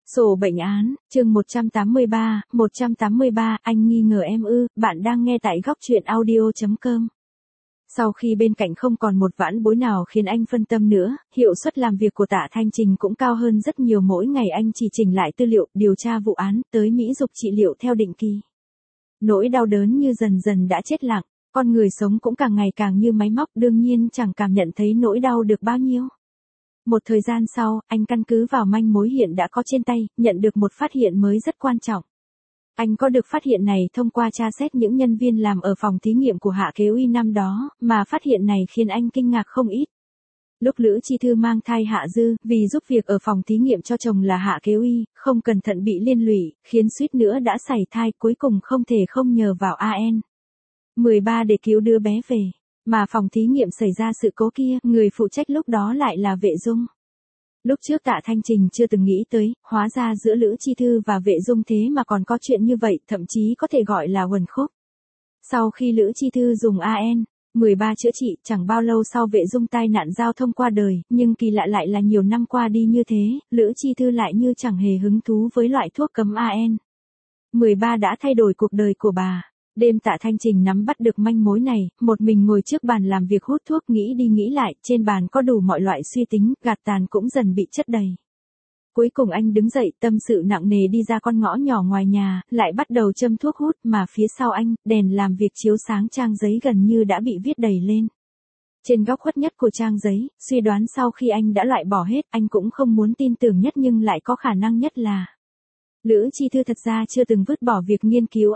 Sổ bệnh án, chương 183, anh nghi ngờ em ư, bạn đang nghe tại góc truyện audio.com. Sau khi bên cạnh không còn một vãn bối nào khiến anh phân tâm nữa, hiệu suất làm việc của Tạ Thanh Trình cũng cao hơn rất nhiều, mỗi ngày anh chỉ chỉnh lại tư liệu, điều tra vụ án, tới Mỹ dục trị liệu theo định kỳ. Nỗi đau đớn như dần dần đã chết lặng, con người sống cũng càng ngày càng như máy móc, đương nhiên chẳng cảm nhận thấy nỗi đau được bao nhiêu. Một thời gian sau, anh căn cứ vào manh mối hiện đã có trên tay, nhận được một phát hiện mới rất quan trọng. Anh có được phát hiện này thông qua tra xét những nhân viên làm ở phòng thí nghiệm của Hạ Kế Uy năm đó, mà phát hiện này khiến anh kinh ngạc không ít. Lúc Lữ Chi Thư mang thai Hạ Dư, vì giúp việc ở phòng thí nghiệm cho chồng là Hạ Kế Uy, không cẩn thận bị liên lụy, khiến suýt nữa đã sảy thai, cuối cùng không thể không nhờ vào AN13 để cứu đứa bé về. Mà phòng thí nghiệm xảy ra sự cố kia, người phụ trách lúc đó lại là Vệ Dung. Lúc trước Tạ Thanh Trình chưa từng nghĩ tới, hóa ra giữa Lữ Chi Thư và Vệ Dung thế mà còn có chuyện như vậy, thậm chí có thể gọi là uẩn khúc. Sau khi Lữ Chi Thư dùng AN13 chữa trị, chẳng bao lâu sau Vệ Dung tai nạn giao thông qua đời, nhưng kỳ lạ lại là nhiều năm qua đi như thế, Lữ Chi Thư lại như chẳng hề hứng thú với loại thuốc cấm AN13 đã thay đổi cuộc đời của bà. Đêm Tạ Thanh Trình nắm bắt được manh mối này, một mình ngồi trước bàn làm việc hút thuốc, nghĩ đi nghĩ lại, trên bàn có đủ mọi loại suy tính, gạt tàn cũng dần bị chất đầy. Cuối cùng anh đứng dậy, tâm sự nặng nề đi ra con ngõ nhỏ ngoài nhà, lại bắt đầu châm thuốc hút, mà phía sau anh, đèn làm việc chiếu sáng trang giấy gần như đã bị viết đầy lên. Trên góc khuất nhất của trang giấy, suy đoán sau khi anh đã loại bỏ hết, anh cũng không muốn tin tưởng nhất nhưng lại có khả năng nhất là Lữ Chi Thư thật ra chưa từng vứt bỏ việc nghiên cứu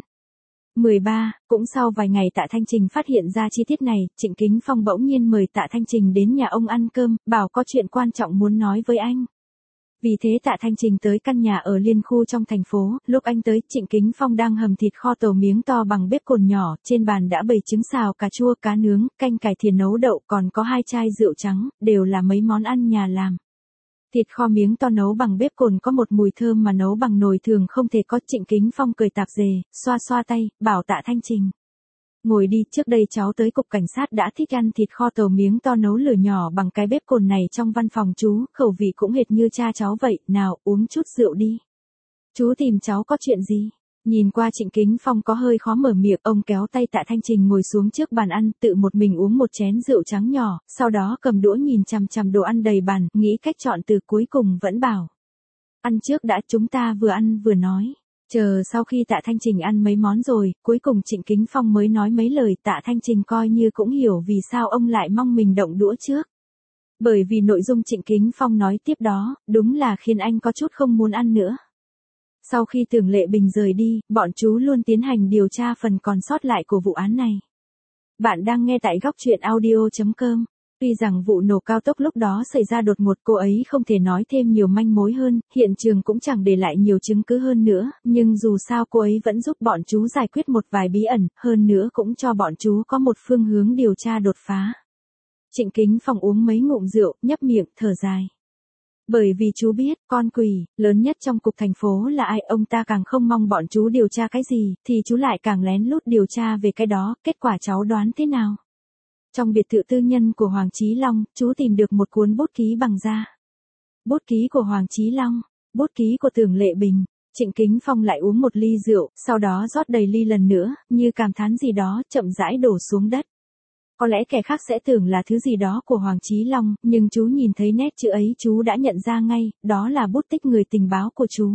AN13, cũng sau vài ngày Tạ Thanh Trình phát hiện ra chi tiết này, Trịnh Kính Phong bỗng nhiên mời Tạ Thanh Trình đến nhà ông ăn cơm, bảo có chuyện quan trọng muốn nói với anh. Vì thế Tạ Thanh Trình tới căn nhà ở liên khu trong thành phố, lúc anh tới, Trịnh Kính Phong đang hầm thịt kho tàu miếng to bằng bếp cồn nhỏ, trên bàn đã bày trứng xào, cà chua, cá nướng, canh cải thìa nấu đậu, còn có 2 chai rượu trắng, đều là mấy món ăn nhà làm. Thịt kho miếng to nấu bằng bếp cồn có một mùi thơm mà nấu bằng nồi thường không thể có. Trịnh Kính Phong cười tạp dề, xoa xoa tay, bảo Tạ Thanh Trình: ngồi đi, trước đây cháu tới cục cảnh sát đã thích ăn thịt kho tàu miếng to nấu lửa nhỏ bằng cái bếp cồn này trong văn phòng chú, khẩu vị cũng hệt như cha cháu vậy, nào, uống chút rượu đi. Chú tìm cháu có chuyện gì? Nhìn qua Trịnh Kính Phong có hơi khó mở miệng, ông kéo tay Tạ Thanh Trình ngồi xuống trước bàn ăn, tự một mình uống một chén rượu trắng nhỏ, sau đó cầm đũa nhìn chằm chằm đồ ăn đầy bàn, nghĩ cách chọn từ, cuối cùng vẫn bảo: ăn trước đã, chúng ta vừa ăn vừa nói. Chờ sau khi Tạ Thanh Trình ăn mấy món rồi, cuối cùng Trịnh Kính Phong mới nói mấy lời. Tạ Thanh Trình coi như cũng hiểu vì sao ông lại mong mình động đũa trước. Bởi vì nội dung Trịnh Kính Phong nói tiếp đó, đúng là khiến anh có chút không muốn ăn nữa. Sau khi Tưởng Lệ Bình rời đi, bọn chú luôn tiến hành điều tra phần còn sót lại của vụ án này. Bạn đang nghe tại góc truyện audio.com. Tuy rằng vụ nổ cao tốc lúc đó xảy ra đột ngột, cô ấy không thể nói thêm nhiều manh mối hơn, hiện trường cũng chẳng để lại nhiều chứng cứ hơn nữa, nhưng dù sao cô ấy vẫn giúp bọn chú giải quyết một vài bí ẩn, hơn nữa cũng cho bọn chú có một phương hướng điều tra đột phá. Trịnh Kính Phong uống mấy ngụm rượu, nhấp miệng, thở dài. Bởi vì chú biết, con quỷ lớn nhất trong cục thành phố là ai, ông ta càng không mong bọn chú điều tra cái gì, thì chú lại càng lén lút điều tra về cái đó, kết quả cháu đoán thế nào? Trong biệt thự tư nhân của Hoàng Chí Long, chú tìm được một cuốn bút ký bằng da. Bút ký của Hoàng Chí Long, bút ký của Tưởng Lệ Bình. Trịnh Kính Phong lại uống một ly rượu, sau đó rót đầy ly lần nữa, như cảm thán gì đó, chậm rãi đổ xuống đất. Có lẽ kẻ khác sẽ tưởng là thứ gì đó của Hoàng Chí Long, nhưng chú nhìn thấy nét chữ ấy chú đã nhận ra ngay, đó là bút tích người tình báo của chú.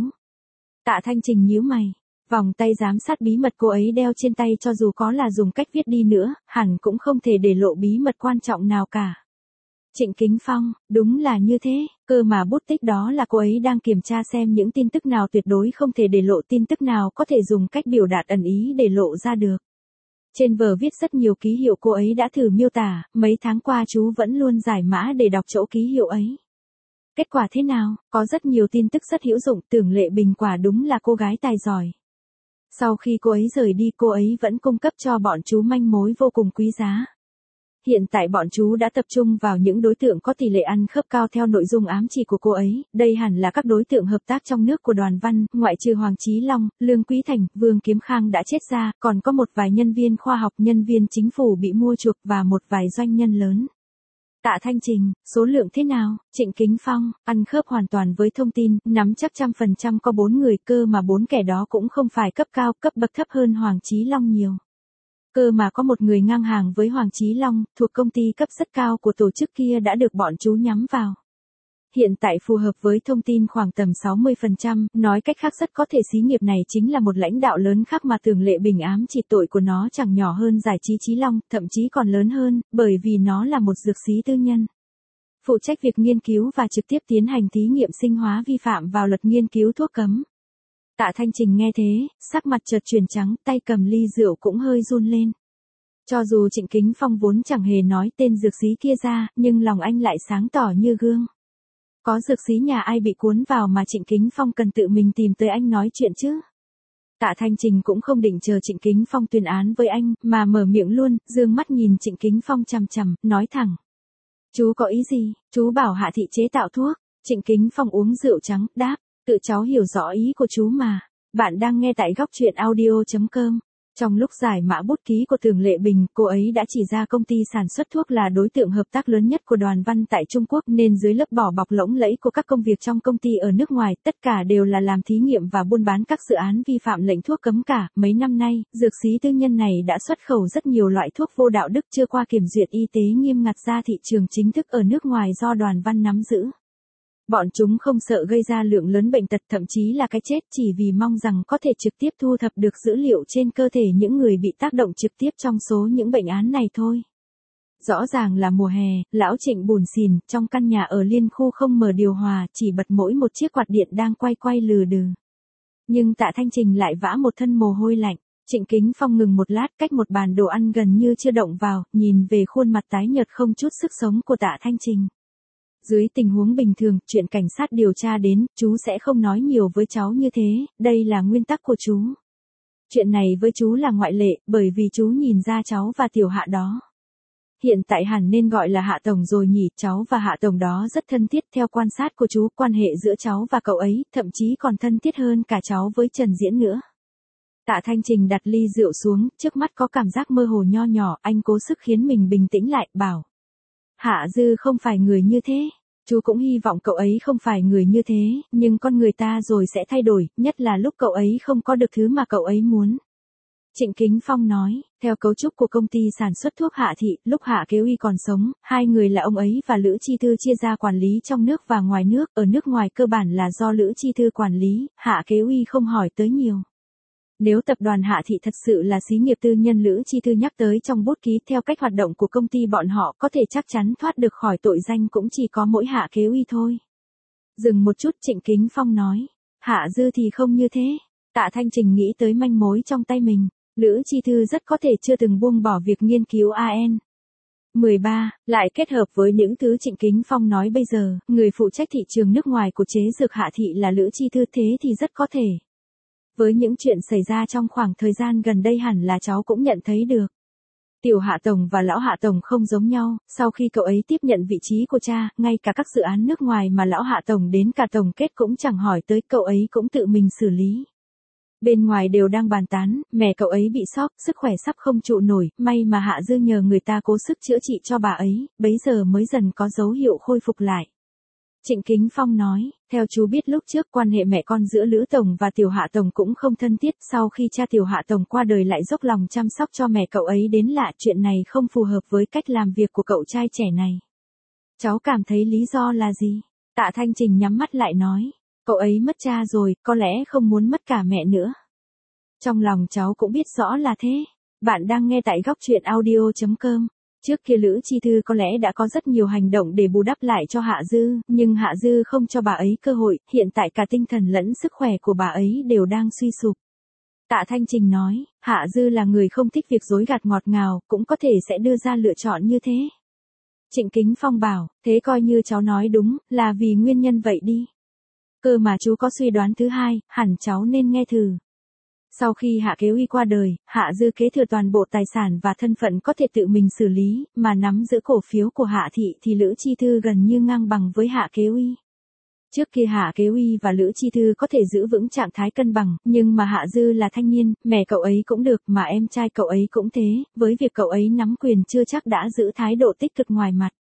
Tạ Thanh Trình nhíu mày. Vòng tay giám sát bí mật cô ấy đeo trên tay, cho dù có là dùng cách viết đi nữa, hẳn cũng không thể để lộ bí mật quan trọng nào cả. Trịnh Kính Phong, đúng là như thế, cơ mà bút tích đó là cô ấy đang kiểm tra xem những tin tức nào tuyệt đối không thể để lộ, tin tức nào có thể dùng cách biểu đạt ẩn ý để lộ ra được. Trên vở viết rất nhiều ký hiệu, cô ấy đã thử miêu tả, mấy tháng qua chú vẫn luôn giải mã để đọc chỗ ký hiệu ấy. Kết quả thế nào? Có rất nhiều tin tức rất hữu dụng, Tưởng Lệ Bình quả đúng là cô gái tài giỏi. Sau khi cô ấy rời đi, cô ấy vẫn cung cấp cho bọn chú manh mối vô cùng quý giá. Hiện tại bọn chú đã tập trung vào những đối tượng có tỷ lệ ăn khớp cao theo nội dung ám chỉ của cô ấy, đây hẳn là các đối tượng hợp tác trong nước của Đoàn Văn, ngoại trừ Hoàng Chí Long, Lương Quý Thành, Vương Kiếm Khang đã chết ra, còn có một vài nhân viên khoa học, nhân viên chính phủ bị mua chuộc và một vài doanh nhân lớn. Tạ Thanh Trình, số lượng thế nào? Trịnh Kính Phong, ăn khớp hoàn toàn với thông tin, nắm chắc 100% có 4 người cơ mà 4 kẻ đó cũng không phải cấp cao, cấp bậc thấp hơn Hoàng Chí Long nhiều. Cơ mà có một người ngang hàng với Hoàng Chí Long, thuộc công ty cấp rất cao của tổ chức kia đã được bọn chú nhắm vào. Hiện tại phù hợp với thông tin khoảng tầm 60%, nói cách khác rất có thể xí nghiệp này chính là một lãnh đạo lớn khác mà Tưởng Lệ Bình ám chỉ tội của nó chẳng nhỏ hơn Giải trí Chí Long, thậm chí còn lớn hơn, bởi vì nó là một dược xí tư nhân. Phụ trách việc nghiên cứu và trực tiếp tiến hành thí nghiệm sinh hóa vi phạm vào luật nghiên cứu thuốc cấm. Tạ Thanh Trình nghe thế, sắc mặt chợt chuyển trắng, tay cầm ly rượu cũng hơi run lên. Cho dù Trịnh Kính Phong vốn chẳng hề nói tên dược xí kia ra, nhưng lòng anh lại sáng tỏ như gương. Có dược xí nhà ai bị cuốn vào mà Trịnh Kính Phong cần tự mình tìm tới anh nói chuyện chứ? Tạ Thanh Trình cũng không định chờ Trịnh Kính Phong tuyên án với anh, mà mở miệng luôn, dương mắt nhìn Trịnh Kính Phong chằm chằm, nói thẳng. Chú có ý gì? Chú bảo Hạ Thị chế tạo thuốc. Trịnh Kính Phong uống rượu trắng, đáp, tự cháu hiểu rõ ý của chú mà. Bạn đang nghe tại góc truyện audio.com. Trong lúc giải mã bút ký của Tưởng Lệ Bình, cô ấy đã chỉ ra công ty sản xuất thuốc là đối tượng hợp tác lớn nhất của Đoàn Văn tại Trung Quốc, nên dưới lớp vỏ bọc lỗng lẫy của các công việc trong công ty ở nước ngoài, tất cả đều là làm thí nghiệm và buôn bán các dự án vi phạm lệnh thuốc cấm cả. Mấy năm nay, dược xí tư nhân này đã xuất khẩu rất nhiều loại thuốc vô đạo đức chưa qua kiểm duyệt y tế nghiêm ngặt ra thị trường chính thức ở nước ngoài do Đoàn Văn nắm giữ. Bọn chúng không sợ gây ra lượng lớn bệnh tật, thậm chí là cái chết, chỉ vì mong rằng có thể trực tiếp thu thập được dữ liệu trên cơ thể những người bị tác động trực tiếp trong số những bệnh án này thôi. Rõ ràng là mùa hè, lão Trịnh buồn xỉn, trong căn nhà ở liên khu không mở điều hòa, chỉ bật mỗi một chiếc quạt điện đang quay quay lừ đừ. Nhưng Tạ Thanh Trình lại vã một thân mồ hôi lạnh. Trịnh Kính Phong ngừng một lát cách một bàn đồ ăn gần như chưa động vào, nhìn về khuôn mặt tái nhợt không chút sức sống của Tạ Thanh Trình. Dưới tình huống bình thường, chuyện cảnh sát điều tra đến, chú sẽ không nói nhiều với cháu như thế, đây là nguyên tắc của chú. Chuyện này với chú là ngoại lệ, bởi vì chú nhìn ra cháu và tiểu Hạ đó. Hiện tại hẳn nên gọi là Hạ Tổng rồi nhỉ, cháu và Hạ Tổng đó rất thân thiết, theo quan sát của chú, quan hệ giữa cháu và cậu ấy, thậm chí còn thân thiết hơn cả cháu với Trần Diễn nữa. Tạ Thanh Trình đặt ly rượu xuống, trước mắt có cảm giác mơ hồ nho nhỏ, anh cố sức khiến mình bình tĩnh lại, bảo. Hạ Dư không phải người như thế. Chú cũng hy vọng cậu ấy không phải người như thế, nhưng con người ta rồi sẽ thay đổi, nhất là lúc cậu ấy không có được thứ mà cậu ấy muốn. Trịnh Kính Phong nói, theo cấu trúc của công ty sản xuất thuốc Hạ Thị, lúc Hạ Kế Uy còn sống, hai người là ông ấy và Lữ Chi Thư chia ra quản lý trong nước và ngoài nước, ở nước ngoài cơ bản là do Lữ Chi Thư quản lý, Hạ Kế Uy không hỏi tới nhiều. Nếu tập đoàn Hạ Thị thật sự là xí nghiệp tư nhân Lữ Chi Thư nhắc tới trong bút ký, theo cách hoạt động của công ty bọn họ có thể chắc chắn thoát được khỏi tội danh cũng chỉ có mỗi Hạ Kế Uy thôi. Dừng một chút, Trịnh Kính Phong nói, Hạ Dư thì không như thế. Tạ Thanh Trình nghĩ tới manh mối trong tay mình, Lữ Chi Thư rất có thể chưa từng buông bỏ việc nghiên cứu AN. 13, lại kết hợp với những thứ Trịnh Kính Phong nói bây giờ, người phụ trách thị trường nước ngoài của chế dược Hạ Thị là Lữ Chi Thư, thế thì rất có thể. Với những chuyện xảy ra trong khoảng thời gian gần đây hẳn là cháu cũng nhận thấy được. Tiểu Hạ Tổng và Lão Hạ Tổng không giống nhau, sau khi cậu ấy tiếp nhận vị trí của cha, ngay cả các dự án nước ngoài mà Lão Hạ Tổng đến cả tổng kết cũng chẳng hỏi tới, cậu ấy cũng tự mình xử lý. Bên ngoài đều đang bàn tán, mẹ cậu ấy bị sốc, sức khỏe sắp không trụ nổi, may mà Hạ Dư nhờ người ta cố sức chữa trị cho bà ấy, bấy giờ mới dần có dấu hiệu khôi phục lại. Trịnh Kính Phong nói, theo chú biết lúc trước quan hệ mẹ con giữa Lữ Tổng và Tiểu Hạ Tổng cũng không thân thiết, sau khi cha Tiểu Hạ Tổng qua đời lại dốc lòng chăm sóc cho mẹ cậu ấy đến lạ, chuyện này không phù hợp với cách làm việc của cậu trai trẻ này. Cháu cảm thấy lý do là gì? Tạ Thanh Trình nhắm mắt lại nói, cậu ấy mất cha rồi, có lẽ không muốn mất cả mẹ nữa. Trong lòng cháu cũng biết rõ là thế. Bạn đang nghe tại góc truyện audio.com. Trước kia Lữ Chi Thư có lẽ đã có rất nhiều hành động để bù đắp lại cho Hạ Dư, nhưng Hạ Dư không cho bà ấy cơ hội, hiện tại cả tinh thần lẫn sức khỏe của bà ấy đều đang suy sụp. Tạ Thanh Trình nói, Hạ Dư là người không thích việc dối gạt ngọt ngào, cũng có thể sẽ đưa ra lựa chọn như thế. Trịnh Kính Phong bảo, thế coi như cháu nói đúng, là vì nguyên nhân vậy đi. Cơ mà chú có suy đoán thứ hai, hẳn cháu nên nghe thử. Sau khi Hạ Kế Uy qua đời, Hạ Dư kế thừa toàn bộ tài sản và thân phận có thể tự mình xử lý, mà nắm giữ cổ phiếu của Hạ Thị thì Lữ Chi Thư gần như ngang bằng với Hạ Kế Uy. Trước kia Hạ Kế Uy và Lữ Chi Thư có thể giữ vững trạng thái cân bằng, nhưng mà Hạ Dư là thanh niên, mẹ cậu ấy cũng được, mà em trai cậu ấy cũng thế, với việc cậu ấy nắm quyền chưa chắc đã giữ thái độ tích cực ngoài mặt.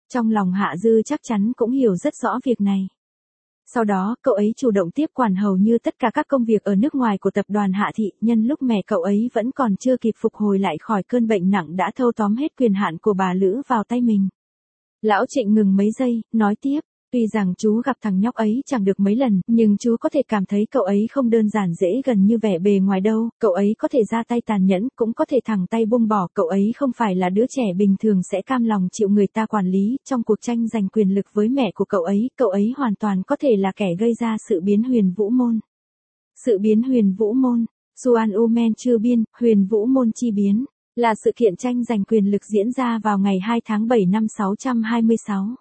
Trong lòng Hạ Dư chắc chắn cũng hiểu rất rõ việc này. Sau đó, cậu ấy chủ động tiếp quản hầu như tất cả các công việc ở nước ngoài của tập đoàn Hạ Thị, nhân lúc mẹ cậu ấy vẫn còn chưa kịp phục hồi lại khỏi cơn bệnh nặng đã thâu tóm hết quyền hạn của bà Lữ vào tay mình. Lão Trịnh ngừng mấy giây, nói tiếp, tuy rằng chú gặp thằng nhóc ấy chẳng được mấy lần, nhưng chú có thể cảm thấy cậu ấy không đơn giản dễ gần như vẻ bề ngoài đâu, cậu ấy có thể ra tay tàn nhẫn, cũng có thể thẳng tay buông bỏ, cậu ấy không phải là đứa trẻ bình thường sẽ cam lòng chịu người ta quản lý, trong cuộc tranh giành quyền lực với mẹ của cậu ấy hoàn toàn có thể là kẻ gây ra sự biến Huyền Vũ Môn. Sự biến Huyền Vũ Môn, Xuan U Men Chư Biên, Huyền Vũ Môn chi biến, là sự kiện tranh giành quyền lực diễn ra vào ngày 2 tháng 7 năm 626.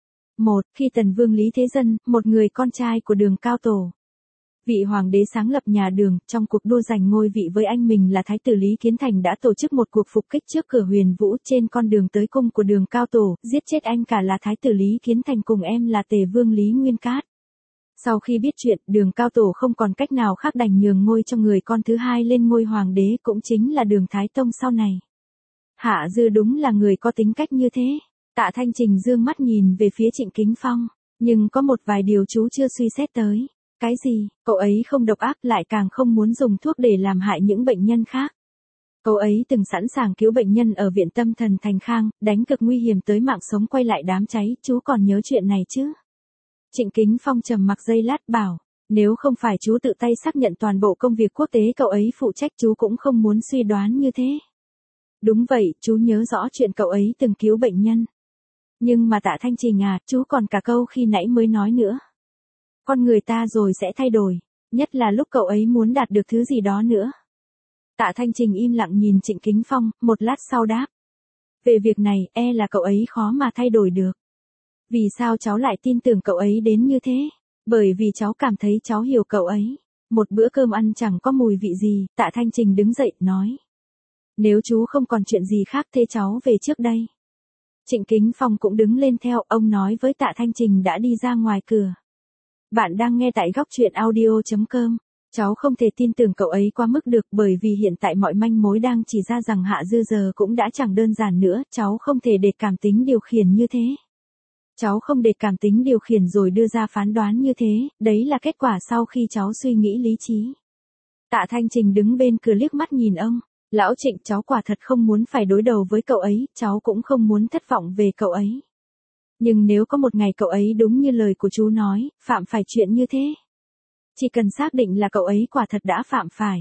1. Khi Tần Vương Lý Thế Dân, một người con trai của Đường Cao Tổ, vị hoàng đế sáng lập nhà Đường, trong cuộc đua giành ngôi vị với anh mình là Thái tử Lý Kiến Thành đã tổ chức một cuộc phục kích trước cửa Huyền Vũ trên con đường tới cung của Đường Cao Tổ, giết chết anh cả là Thái tử Lý Kiến Thành cùng em là Tề Vương Lý Nguyên Cát. Sau khi biết chuyện, Đường Cao Tổ không còn cách nào khác đành nhường ngôi cho người con thứ hai lên ngôi hoàng đế cũng chính là Đường Thái Tông sau này. Hạ Dư đúng là người có tính cách như thế. Tạ Thanh Trình dương mắt nhìn về phía Trịnh Kính Phong, nhưng có một vài điều chú chưa suy xét tới. Cái gì? Cậu ấy không độc ác lại càng không muốn dùng thuốc để làm hại những bệnh nhân khác. Cậu ấy từng sẵn sàng cứu bệnh nhân ở viện tâm thần Thành Khang, đánh cực nguy hiểm tới mạng sống quay lại đám cháy, chú còn nhớ chuyện này chứ? Trịnh Kính Phong trầm mặc giây lát bảo, nếu không phải chú tự tay xác nhận toàn bộ công việc quốc tế cậu ấy phụ trách chú cũng không muốn suy đoán như thế. Đúng vậy, chú nhớ rõ chuyện cậu ấy từng cứu bệnh nhân. Nhưng mà Tạ Thanh Trình à, chú còn cả câu khi nãy mới nói nữa. Con người ta rồi sẽ thay đổi, nhất là lúc cậu ấy muốn đạt được thứ gì đó nữa. Tạ Thanh Trình im lặng nhìn Trịnh Kính Phong, một lát sau đáp. Về việc này, là cậu ấy khó mà thay đổi được. Vì sao cháu lại tin tưởng cậu ấy đến như thế? Bởi vì cháu cảm thấy cháu hiểu cậu ấy. Một bữa cơm ăn chẳng có mùi vị gì, Tạ Thanh Trình đứng dậy, nói. Nếu chú không còn chuyện gì khác thế cháu về trước đây. Trịnh Kính Phong cũng đứng lên theo, ông nói với Tạ Thanh Trình đã đi ra ngoài cửa. Bạn đang nghe tại góc truyện audio.com. Cháu không thể tin tưởng cậu ấy quá mức được bởi vì hiện tại mọi manh mối đang chỉ ra rằng Hạ Dư giờ cũng đã chẳng đơn giản nữa, cháu không thể để cảm tính điều khiển như thế. Cháu không để cảm tính điều khiển rồi đưa ra phán đoán như thế, đấy là kết quả sau khi cháu suy nghĩ lý trí. Tạ Thanh Trình đứng bên cửa liếc mắt nhìn ông. Lão Trịnh, cháu quả thật không muốn phải đối đầu với cậu ấy, cháu cũng không muốn thất vọng về cậu ấy. Nhưng nếu có một ngày cậu ấy đúng như lời của chú nói, phạm phải chuyện như thế. Chỉ cần xác định là cậu ấy quả thật đã phạm phải.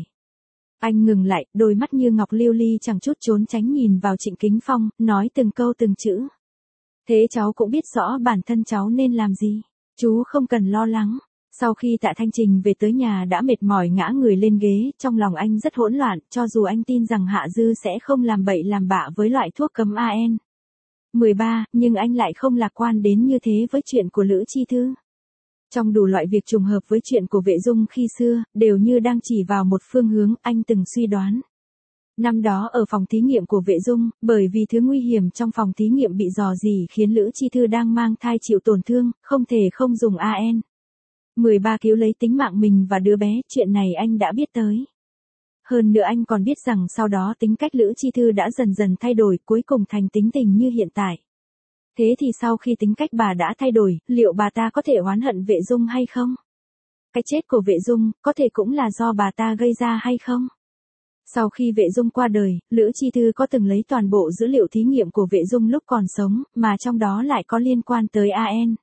Anh ngừng lại, đôi mắt như ngọc lưu ly chẳng chút trốn tránh nhìn vào Trịnh Kính Phong, nói từng câu từng chữ. Thế cháu cũng biết rõ bản thân cháu nên làm gì. Chú không cần lo lắng. Sau khi Tạ Thanh Trình về tới nhà đã mệt mỏi ngã người lên ghế, trong lòng anh rất hỗn loạn, cho dù anh tin rằng Hạ Dư sẽ không làm bậy làm bạ với loại thuốc cấm AN. 13, nhưng anh lại không lạc quan đến như thế với chuyện của Lữ Chi Thư. Trong đủ loại việc trùng hợp với chuyện của Vệ Dung khi xưa, đều như đang chỉ vào một phương hướng, anh từng suy đoán. Năm đó ở phòng thí nghiệm của Vệ Dung, bởi vì thứ nguy hiểm trong phòng thí nghiệm bị rò rỉ khiến Lữ Chi Thư đang mang thai chịu tổn thương, không thể không dùng AN. 13 cứu lấy tính mạng mình và đứa bé, chuyện này anh đã biết tới. Hơn nữa anh còn biết rằng sau đó tính cách Lữ Chi Thư đã dần dần thay đổi, cuối cùng thành tính tình như hiện tại. Thế thì sau khi tính cách bà đã thay đổi, liệu bà ta có thể oán hận Vệ Dung hay không? Cái chết của Vệ Dung, có thể cũng là do bà ta gây ra hay không? Sau khi Vệ Dung qua đời, Lữ Chi Thư có từng lấy toàn bộ dữ liệu thí nghiệm của Vệ Dung lúc còn sống, mà trong đó lại có liên quan tới AN.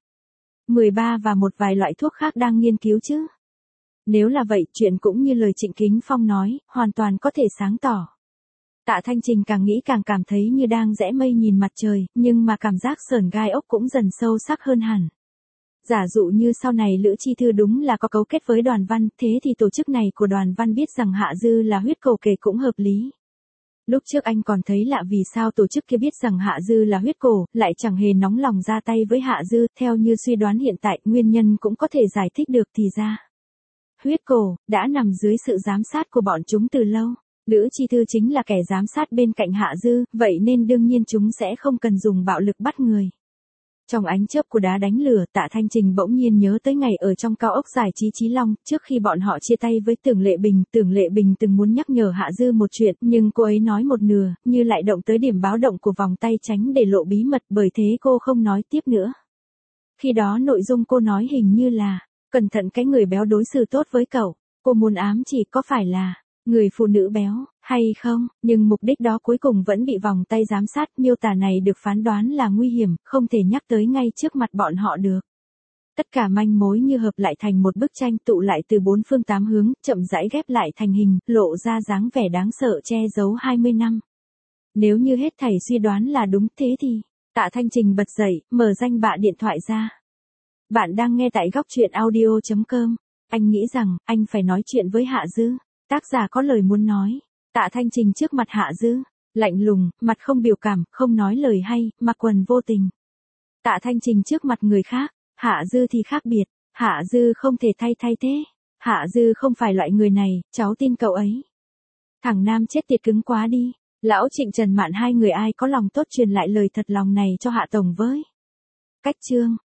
13 và một vài loại thuốc khác đang nghiên cứu chứ. Nếu là vậy, chuyện cũng như lời Trịnh Kính Phong nói, hoàn toàn có thể sáng tỏ. Tạ Thanh Trình càng nghĩ càng cảm thấy như đang rẽ mây nhìn mặt trời, nhưng mà cảm giác sởn gai ốc cũng dần sâu sắc hơn hẳn. Giả dụ như sau này Lữ Chi Thư đúng là có cấu kết với Đoàn Văn, thế thì tổ chức này của Đoàn Văn biết rằng Hạ Dư là huyết cầu kề cũng hợp lý. Lúc trước anh còn thấy lạ vì sao tổ chức kia biết rằng Hạ Dư là huyết cổ, lại chẳng hề nóng lòng ra tay với Hạ Dư, theo như suy đoán hiện tại, nguyên nhân cũng có thể giải thích được thì ra. Huyết cổ, đã nằm dưới sự giám sát của bọn chúng từ lâu. Lữ Chi Thư chính là kẻ giám sát bên cạnh Hạ Dư, vậy nên đương nhiên chúng sẽ không cần dùng bạo lực bắt người. Trong ánh chớp của đá đánh lửa, Tạ Thanh Trình bỗng nhiên nhớ tới ngày ở trong cao ốc giải trí Chí Long, trước khi bọn họ chia tay với Tưởng Lệ Bình từng muốn nhắc nhở Hạ Dư một chuyện, nhưng cô ấy nói một nửa, như lại động tới điểm báo động của vòng tay tránh để lộ bí mật, bởi thế cô không nói tiếp nữa. Khi đó nội dung cô nói hình như là, cẩn thận cái người béo đối xử tốt với cậu, cô muốn ám chỉ có phải là người phụ nữ béo, hay không, nhưng mục đích đó cuối cùng vẫn bị vòng tay giám sát, miêu tả này được phán đoán là nguy hiểm, không thể nhắc tới ngay trước mặt bọn họ được. Tất cả manh mối như hợp lại thành một bức tranh tụ lại từ bốn phương tám hướng, chậm rãi ghép lại thành hình, lộ ra dáng vẻ đáng sợ che giấu 20 năm. Nếu như hết thảy suy đoán là đúng thế thì, Tạ Thanh Trình bật dậy, mở danh bạ điện thoại ra. Bạn đang nghe tại góc truyện audio.com. Anh nghĩ rằng, anh phải nói chuyện với Hạ Dư. Tác giả có lời muốn nói. Tạ Thanh Trình trước mặt Hạ Dư, lạnh lùng, mặt không biểu cảm, không nói lời hay, mặc quần vô tình. Tạ Thanh Trình trước mặt người khác, Hạ Dư thì khác biệt, Hạ Dư không thể thay thế. Hạ Dư không phải loại người này, cháu tin cậu ấy. Thằng Nam chết tiệt cứng quá đi. Lão Trịnh Trần Mạn hai người ai có lòng tốt truyền lại lời thật lòng này cho Hạ Tổng với. Cách chương.